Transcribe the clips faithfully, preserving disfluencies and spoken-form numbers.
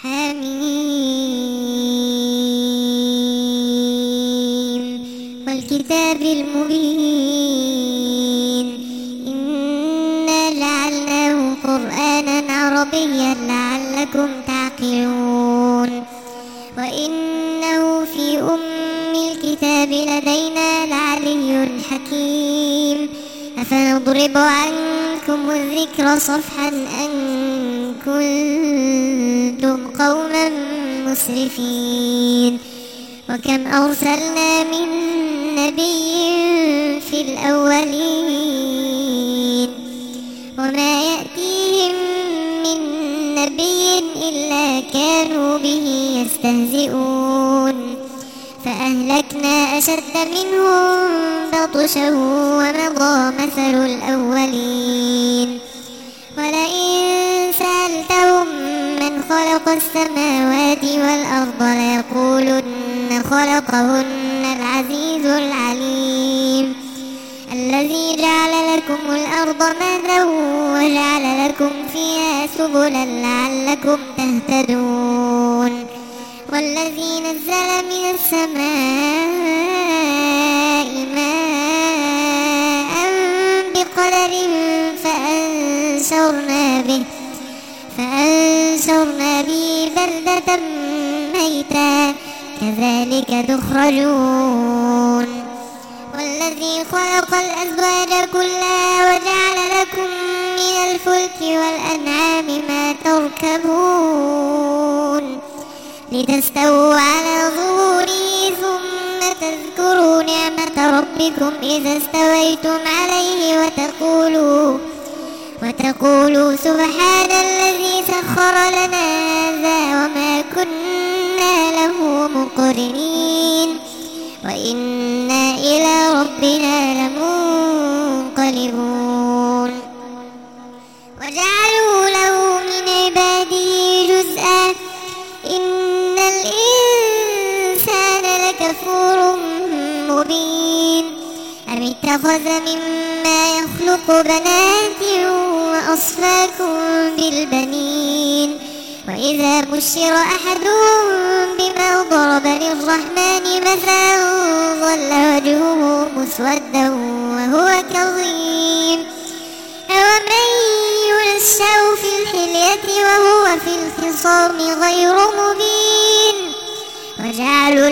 حميم والكتاب المبين إنا جعلناه قرآنا عربيا لعلكم تعقلون وإنه في أم الكتاب لدينا لعلي حكيم أفنضرب عنكم الذكر صفحا أن كنتم قوما مسرفين وكم أرسلنا من نبي في الأولين وما يأتيهم من نبي إلا كانوا به يستهزئون فأهلكنا أشد منهم بطشا ومضى مثل الأولين ولئن سألتهم من خلق السماوات والأرض ليقولن خلقهن العزيز العليم الذي جعل لكم الأرض مهدا وجعل لكم فيها سبلا لعلكم تهتدون والذي نزل من السماء ماء بقدر فأنشرنا به فأنشرنا به بلدة ميتا كذلك تخرجون والذي خلق الأزواج كلها وجعل لكم من الفلك والأنعام ما تركبون لتستووا على ظهوره ثم تذكروا نعمة ربكم إذا استويتم عليه وتقولوا وتقولوا سبحان الذي سخر لنا هذا وما كنا له مقرنين وإنا إلى ربنا لمنقلبون وجعلوا له من عباده جزءا إن الإنسان لكفور مبين أم اتخذ مما يخلق بنات وأصفاكم بالبنين وإذا بشر أحدهم بما ضرب للرحمن مثلا ظل وجهه مسودا وهو كظيم أومن ينشأ في الحلية وهو في الخصام غير مبين وجعلوا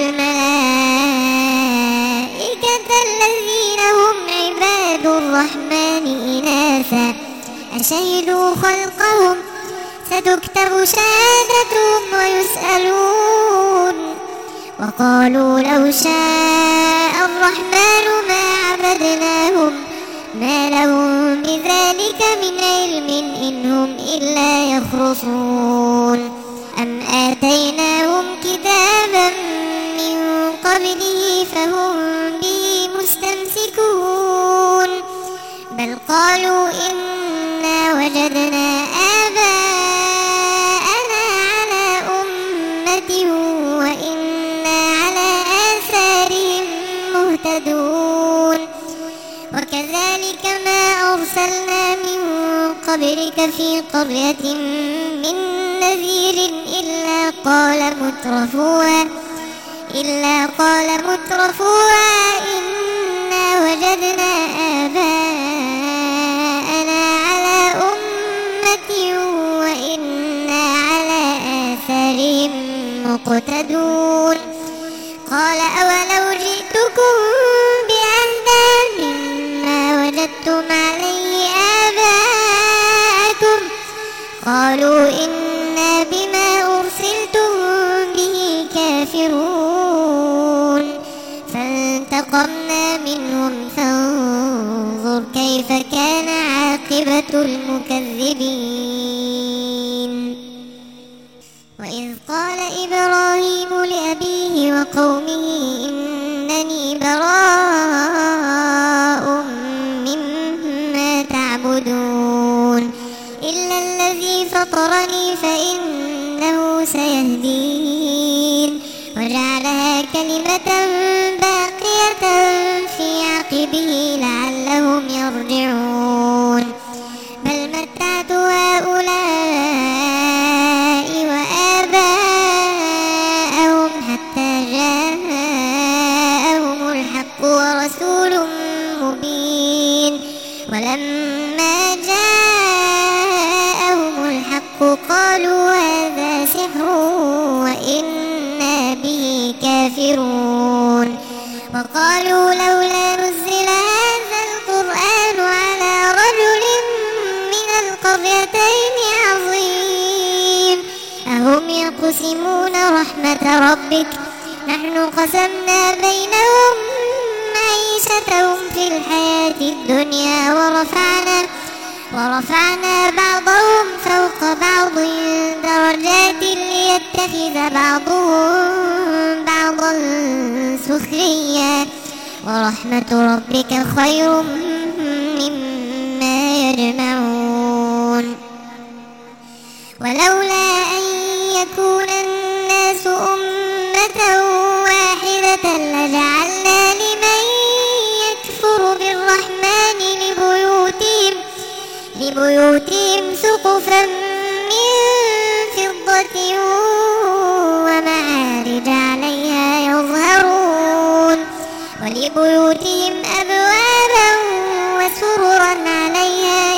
الملائكة الذين هم عباد الرحمن إناثا أشهدوا خلقهم ستكتب شهادتهم ويسألون وقالوا لو شاء الرحمن ما عبدناهم ما لهم بذلك من علم إن هم إلا يخرصون أم آتيناهم كتابا من قبله فهم به مستمسكون بل قالوا إنا وجدنا آباءنا على أمة وإنا على آثارهم مهتدون وكذلك ما أرسلنا من قبلك في قرية من نذير إلا قال مترفوها إلا قال مترفوها إنا وجدنا آباءنا على أمة وإنا على آثارهم مقتدون قال أولو جئتكم بأهدى مما وجدتم عليه آباءكم قالوا إنا بما أرسلتم به كافرون فانتقمنا منهم فانظر كيف كان عاقبة المكذبين وإذ قال إبراهيم لأبيه وقومه إنني براء مما تعبدون إلا الذي فطرني فإنه سيهدين وجعلها كلمة باقية في عقبه لعلهم يرجعون بل متعت هؤلاء وآباءهم وقالوا لولا نزل هذا القرآن على رجل من القريتين عظيم أهم يقسمون رحمة ربك نحن قسمنا بينهم معيشتهم في الحياة الدنيا ورفعنا ورفعنا بعضهم فوق بعض درجات ليتخذ بعضهم بعضا سخريا ورحمة ربك خير مما يجمعون ولولا أن يكون الناس أمة واحدة لجعلنا لمن يكفر بالرحمن لبيوتهم لبيوتهم سقفا من فضة ومعارج عليها يظهرون ولبيوتهم أبوابا وسررا عليها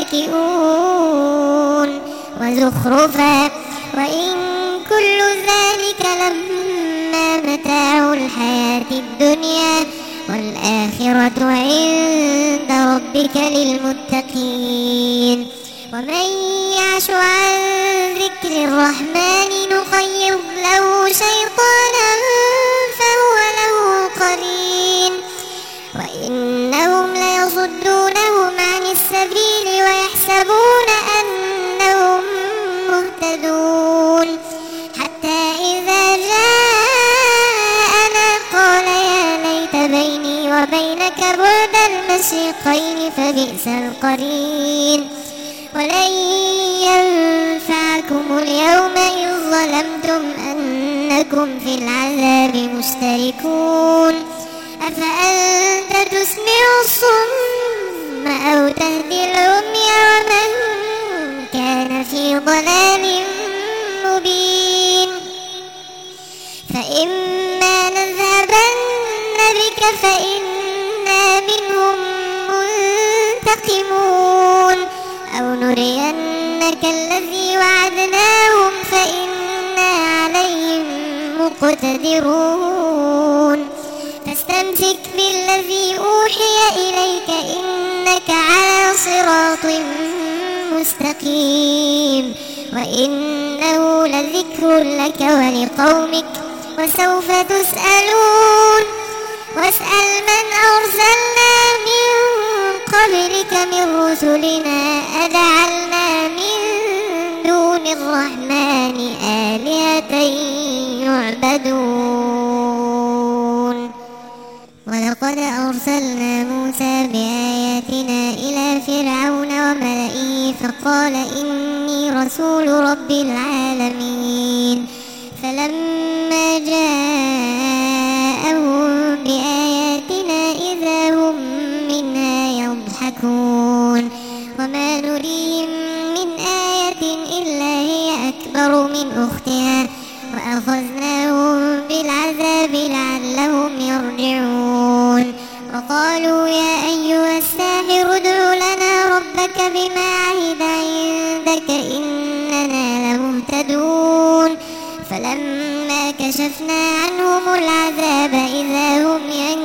يتكئون وزخرفا وإن كل ذلك لما متاع الحياة الدنيا والآخرة عند ربك للمتقين ومن يعش عن ذكر الرحمن نقيض له شيطانا فهو له قرين وإنهم ليصدونهم عن السبيل ويحسبون أنهم مهتدون حتى إذا جاءنا قال يا ليت بيني وبينك بعد المشرقين فبئس القرين ولن ينفعكم اليوم إذ ظلمتم أنكم في العذاب مشتركون أفأنت تسمع الصم أو تهدي العمي ومن كان في ضلال مبين فإما نذهبن بك فإنا منهم منتقمون أو نرينك الذي وعدناهم فإنا عليهم مقتدرون فاستمسك بالذي أوحي إليك إنك على صراط مستقيم وإنه لذكر لك ولقومك وسوف تسألون واسأل من أرسلنا من قبلك من رسلنا أجعلنا من دون الرحمن آلهة يعبدون ولقد أرسلنا موسى بآياتنا إلى فرعون وملئه فقال إني رسول رب العالمين فلما جاءهم بآياتنا إذا هم منها يضحكون وما نريهم من آية إلا هي أكبر من أختها وأخذناهم بالعذاب لعلهم يرجعون وقالوا يا أيها الساحر ادع لنا ربك بما عهد عندك إننا لمهتدون فلما كشفنا عنهم العذاب إذا هم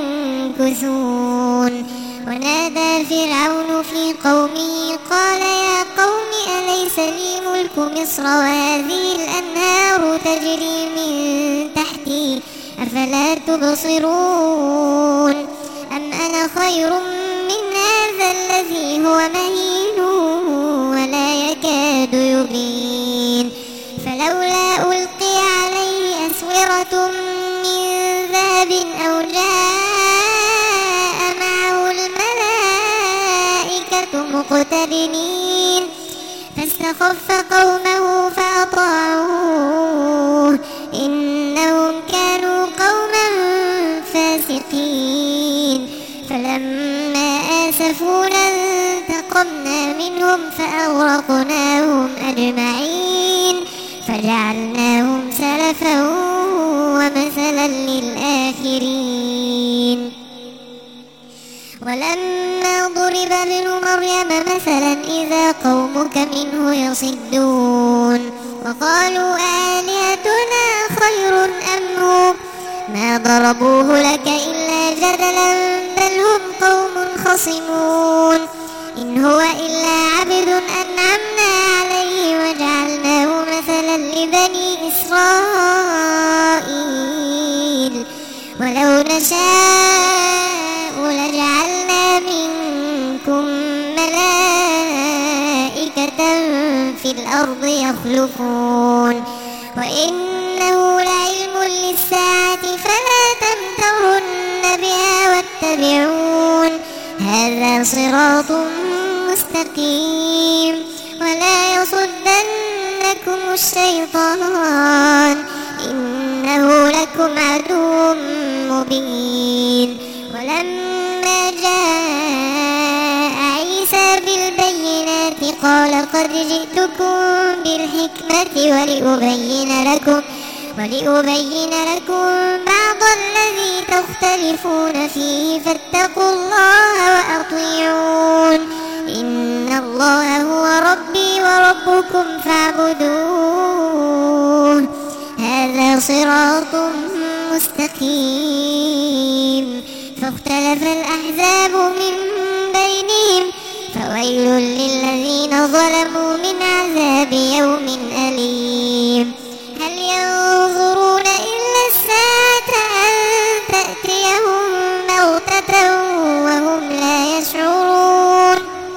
ينكثون ونادى فرعون في قومه قال يا قوم أليس لي ملك مصر وهذه الأنهار تجري من تحتي أفلا تبصرون أم أنا خير من هذا الذي هو مهين ولا يكاد يبين فلولا ألقي عليه أسورة من ذهب أو جاء معه الملائكة مقترنين فاستخف قومه فأطاعوه إنهم كانوا قوما فاسقين فلما آسفونا انتقمنا منهم فأغرقناهم أجمعين فجعلناهم سلفا ومثلا للآخرين ولما ضرب ابن مريم مثلا إذا قومك منه يصدون وقالوا آلهتنا خير أم هو ما ضربوه لك إلا جدلا بل هم قوم خصمون إن هو إلا عبد أنعمنا عليه وجعلناه مثلا لبني إسرائيل ولو نشاء لجعلنا منكم ملائكة في الأرض يخلفون وإنه لعلم للساعة فلا تمترن بها واتبعون هذا صراط مستقيم ولا يصدنكم الشيطان إنه لكم عدو مبين ولما جاء عيسى بالبينات قال قد جئتكم بالحكمة ولأبين لكم ولأبين لكم بعض الذي تختلفون فيه فاتقوا الله وأطيعون إن الله هو ربي وربكم فاعبدوه هذا صراط مستقيم فاختلف الأحزاب من بينهم فويل للذين ظلموا من عذاب يوم أليم هل ينظرون إلا الساعة أن تأتيهم بغتة وهم لا يشعرون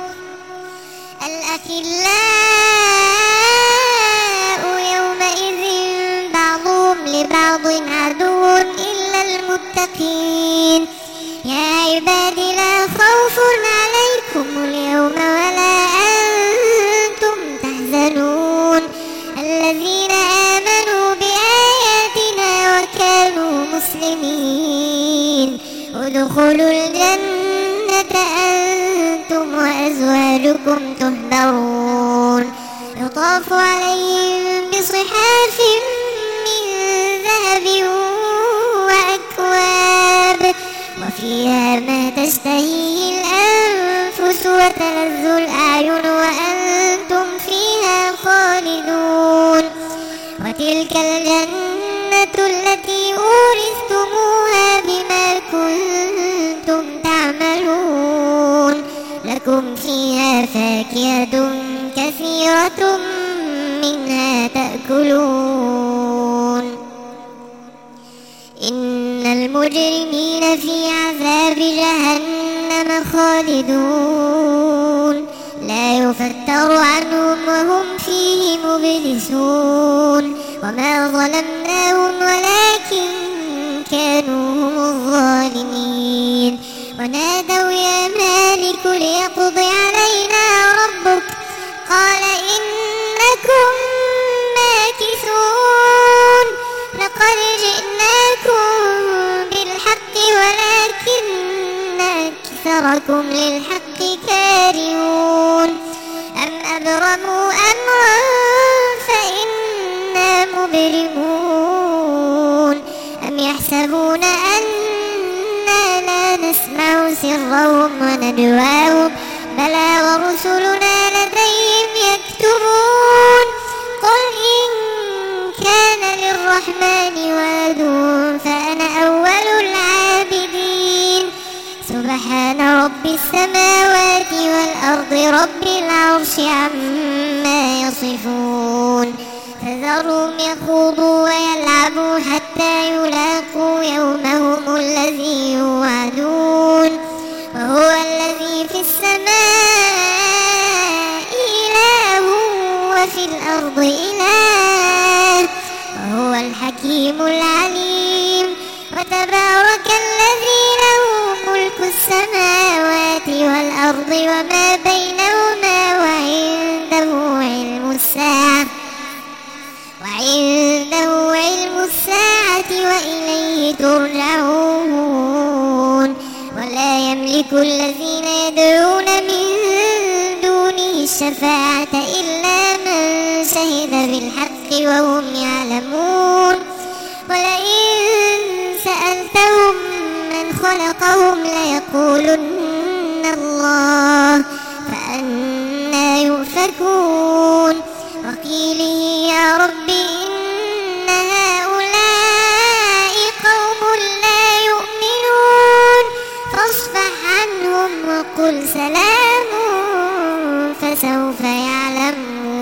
الأخلاء يومئذ بعضهم لبعض عدو إلا المتقين يا عباد لا خوف عليكم اليوم ولا أنتم تحزنون الذين آمنوا بآياتنا وكانوا مسلمين ادخلوا الجنة أنتم وأزواجكم تحبرون يطاف عليهم بصحاف من ذهب وأكواب وفيها ما تشتهيه الأنفس وتلذ الأعين وأنتم فيها خالدون وتلك الجنة التي أورثتموها بما كنتم تعملون لكم فيها فاكهة كثيرة منها تأكلون إن المجرمين في عذاب جهنم خالدون لا يفتر عنهم وهم فيه مبلسون وما ظلمناهم ولكن كانوا هم الظالمين ونادوا يا مالك ليقض علينا ربك قال إنكم ماكثون لقد جئناكم بالحق ولكن أكثركم للحق كارهون أم أبرموا أمرا فإنا مبرمون أم يحسبون أنا لا نسمع سرهم ونجواهم بلى ورسلنا لديهم يكتبون قل إن كان للرحمن ولد فأنا أول العابدين سبحان رب السماوات والأرض رب العرش عما يصفون فذرهم يخوضوا ويلعبوا حتى يلاقوا يومهم الذي يوعدون وهو الذي في السماء إله وفي الأرض إله وهو الحكيم العليم وتبارك الذي له ملك السماوات والأرض وما بينهما وعنده علم الساعة وعنده علم الساعة وإليه ترجعون ولا يملك الذين يدعون من دونه الشفاعة إلا من شهد بالحق وهم يعلمون ولئن سألتهم من خلقهم ليقولن الله فأنى يؤفكون وقيله يا رب إن هؤلاء قوم لا يؤمنون فاصفح عنهم وقل سلام فسوف يعلمون.